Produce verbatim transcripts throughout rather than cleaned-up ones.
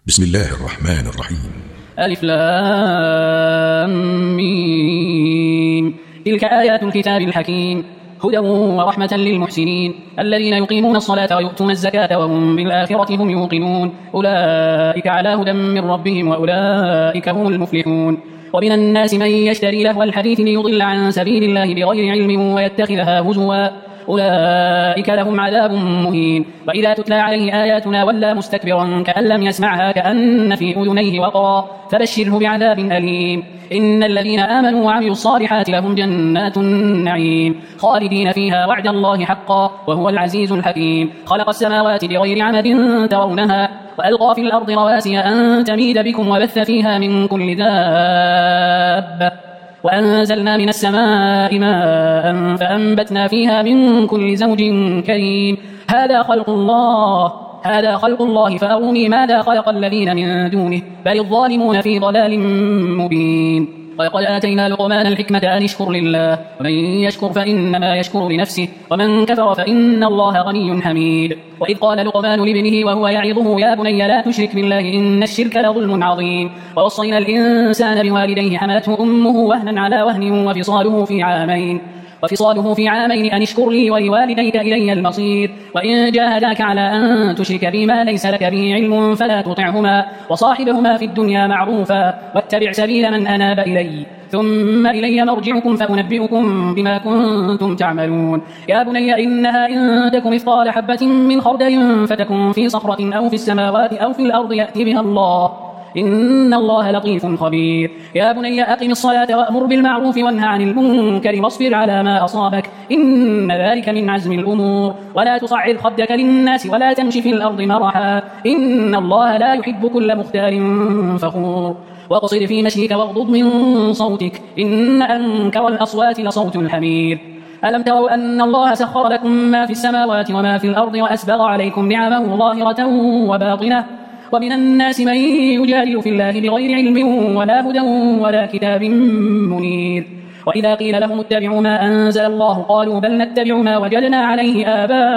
بسم الله الرحمن الرحيم. ألف لام ميم. تلك آيات الكتاب الحكيم هدى ورحمة للمحسنين الذين يقيمون الصلاة ويؤتون الزكاة وهم بالآخرة هم يوقنون أولئك على هدى من ربهم وأولئك هم المفلحون. ومن الناس من يشتري لهو الحديث ليضل عن سبيل الله بغير علم ويتخذها هزوا أولئك لهم عذاب مهين. وإذا تتلى عليه آياتنا ولى مستكبرا كأن لم يسمعها كأن في أذنيه وقرا فبشره بعذاب أليم. إن الذين آمنوا وعملوا الصالحات لهم جنات النعيم خالدين فيها وعد الله حقا وهو العزيز الحكيم. خلق السماوات بغير عمد ترونها وألقى في الأرض رواسي أن تميد بكم وبث فيها من كل دابة وأنزلنا من السماء ماء فأنبتنا فيها من كل زوج كريم. هذا خلق الله هذا خلق الله فأروني ماذا خلق الذين من دونه بل الظالمون في ضلال مبين. ولقد آتينا لقمان الحكمة أن اشكر لله ومن يشكر فإنما يشكر لنفسه ومن كفر فإن الله غني حميد. وإذ قال لقمان لابنه وهو يعظه يا بني لا تشرك بالله إن الشرك لظلم عظيم. ووصينا الإنسان بوالديه حملته أمه وهنا على وهن وفصاله في عامين وفصاله في عامين أن اشكر لي ولوالديك إلي المصير. وإن جاهداك على أن تشرك بما ليس لك به علم فلا تطعهما وصاحبهما في الدنيا معروفا واتبع سبيل من أناب إلي ثم إلي مرجعكم فأنبئكم بما كنتم تعملون. يا بني إنها إن تك مثقال حبة من خردل فتكن في صخرة أو في السماوات أو في الأرض يأتي بها الله إن الله لطيف خبير. يا بني أقم الصلاة وأمر بالمعروف وانهى عن المنكر واصبر على ما أصابك إن ذلك من عزم الأمور. ولا تصعر خدك للناس ولا تمشي في الأرض مرحا إن الله لا يحب كل مختال فخور. واقصد في مشيك واغضض من صوتك إن أنكر الأصوات لصوت الحمير. ألم تروا أن الله سخر لكم ما في السماوات وما في الأرض وأسبغ عليكم نعمه ظاهرة وباطنة ومن الناس من يجادل في الله بغير علم ولا هدى ولا كتاب منير. وإذا قيل لهم اتبعوا ما أنزل الله قالوا بل نتبع ما وجدنا عليه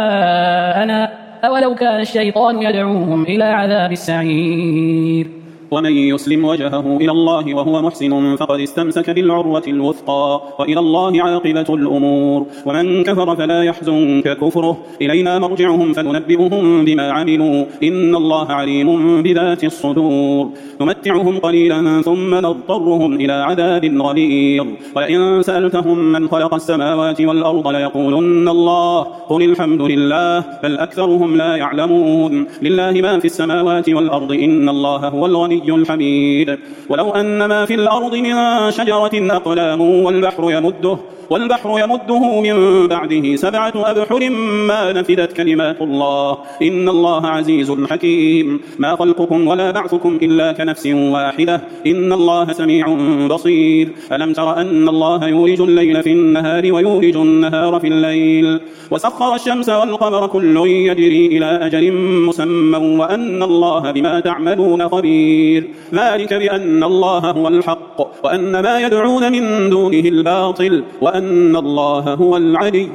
آباءنا أولو كان الشيطان يدعوهم إلى عذاب السعير. ومن يسلم وجهه إلى الله وهو محسن فقد استمسك بالعروة الوثقى وإلى الله عاقبة الأمور. ومن كفر فلا يحزنك كفره إلينا مرجعهم فننبئهم بما عملوا إن الله عليم بذات الصدور. نمتعهم قليلا ثم نضطرهم إلى عذاب غليظ. ولئن سألتهم من خلق السماوات والأرض ليقولن الله قل الحمد لله بل أكثرهم لا يعلمون. لله ما في السماوات والأرض إن الله هو الغني الحميد. ولو أن ما في الأرض من شجرة أقلام والبحر يمده والبحر يمده من بعده سبعة أبحر ما نفدت كلمات الله إن الله عزيز حكيم. ما خلقكم ولا بعثكم إلا كنفس واحدة إن الله سميع بصير. ألم تر أن الله يولج الليل في النهار ويولج النهار في الليل وسخر الشمس والقمر كل يجري إلى أجل مسمى وأن الله بما تعملون خبير. ذلك بأن الله هو الحق وأن ما يدعون من دونه الباطل وأن الله هو العلي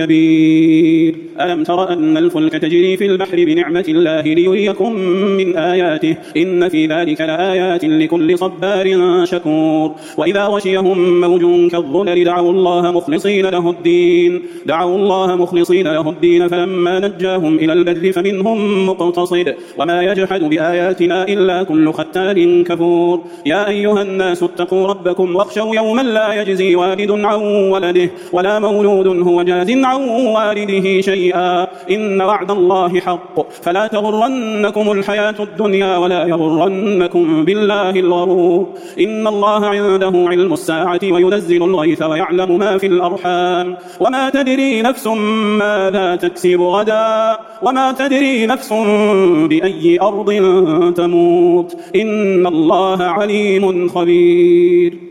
الكبير. ألم تر أن الفلك تجري في البحر بنعمة الله ليريكم من آياته إن في ذلك لآيات لكل صبار شكور. وإذا غشيهم موج كالظلل دعوا الله مخلصين له الدين دعوا الله مخلصين له الدين فلما نجاهم إلى البر فمنهم مقتصد وما يجحد بآياتنا إلا كل ختال كفور. يا أيها الناس اتقوا ربكم واخشوا يوما لا يجزي والد عن ولده ولا مولود هو جاز عن والده شيئا إن وعد الله حق فلا تغرنكم الحياة الدنيا ولا يغرنكم بالله الغرور. إن الله عنده علم الساعة وينزل الغيث ويعلم ما في الأرحام وما تدري نفس ماذا تكسب غدا وما تدري نفس بأي أرض تموت إن الله عليم خبير.